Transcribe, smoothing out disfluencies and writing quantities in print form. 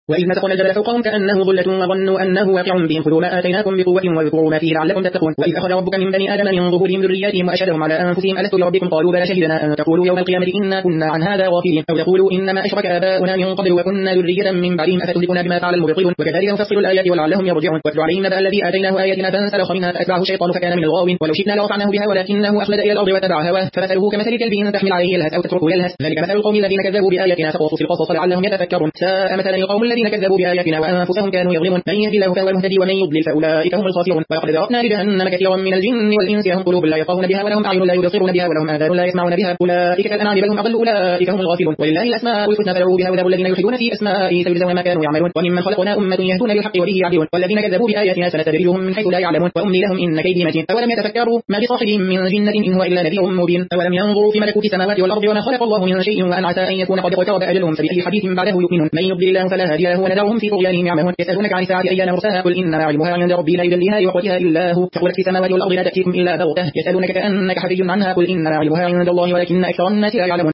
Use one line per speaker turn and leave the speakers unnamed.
وإذ نتقنا الجبل فوقهم كأنه ظلة وظنوا أنه واقع بهم خذوا ما آتيناكم بقوة واذكروا ما فيه لعلكم تتقون. وإذ أخذ ربك من بني آدم من ظهورهم ذرياتهم وأشهدهم على أنفسهم ألست بربكم قالوا بلى شهدنا أن تقولوا يوم القيامة إنا كنا عن هذا غافلين أو تقولوا إنما أشرك آباؤنا من قبل وكنا ذرية من بعدهم أفتهلكنا بما فعل المبطلون وكذلك نفصل الآيات ولعلهم يرجعون. واتل عليهم نبأ الذي آتيناه آياتنا فانسلخ منها فأتبعه الشيطان فكان من الغاوين ولو شئنا لرفعناه بها ولكنه أخلد إلى الأرض واتبع هواه فمثله كمثل كلب إن تحمل عليه يلهث أو تتركه يلهث ذلك مثل القوم الذين كذبوا بآياتنا فقصص القصص لعلهم يتفكرون. ساء مثلا القوم الذين كذبوا بآياتنا وأنفسهم كانوا يظلمون. من يهد الله فهو المهتدي ومن يضلل فأولئك هم الخاسرون. ولقد ذرأنا لجهنم كثيرا من الجن والإنس لهم قلوب لا يفقهون بها ولهم أعين لا يبصرون بها ولهم آذان لا يسمعون بها أولئك كالأنعام بل هم أضل أولئك هم الغافلون. ولله الأسماء الحسنى فادعوه بها وذروا الذين يلحدون في أسمائه سيجزون ما كانوا يعملون. وممن خلقنا أمة يهدون بالحق وبه يعدلون والذين كذبوا بآياتنا سنستدرجهم من حيث لا يعلمون وأملي لهم إن كيدي متين. أولم يتفكروا ما بصاحبهم من جنة إن هو إلا نذير مبين. أولم ينظروا في ملكوت السماوات والأرض وما خلق الله من شيء وأن عسى أن يكون قد اقترب أجلهم فبأي حديث بعده يؤمنون. من يضلل الله فلا هادي له وندعهم في طغيانهم يعمهون. يسألونك عن الساعة أيان مرساها قل إنما علمها عند ربي لا يجليها لوقتها إلا هو ثقلت في السماوات والأرض لا تأتيكم إلا بغتة. يسألونك كأنك حفي عنها قل إنما علمها عند الله ولكن أكثر الناس لا يعلمون.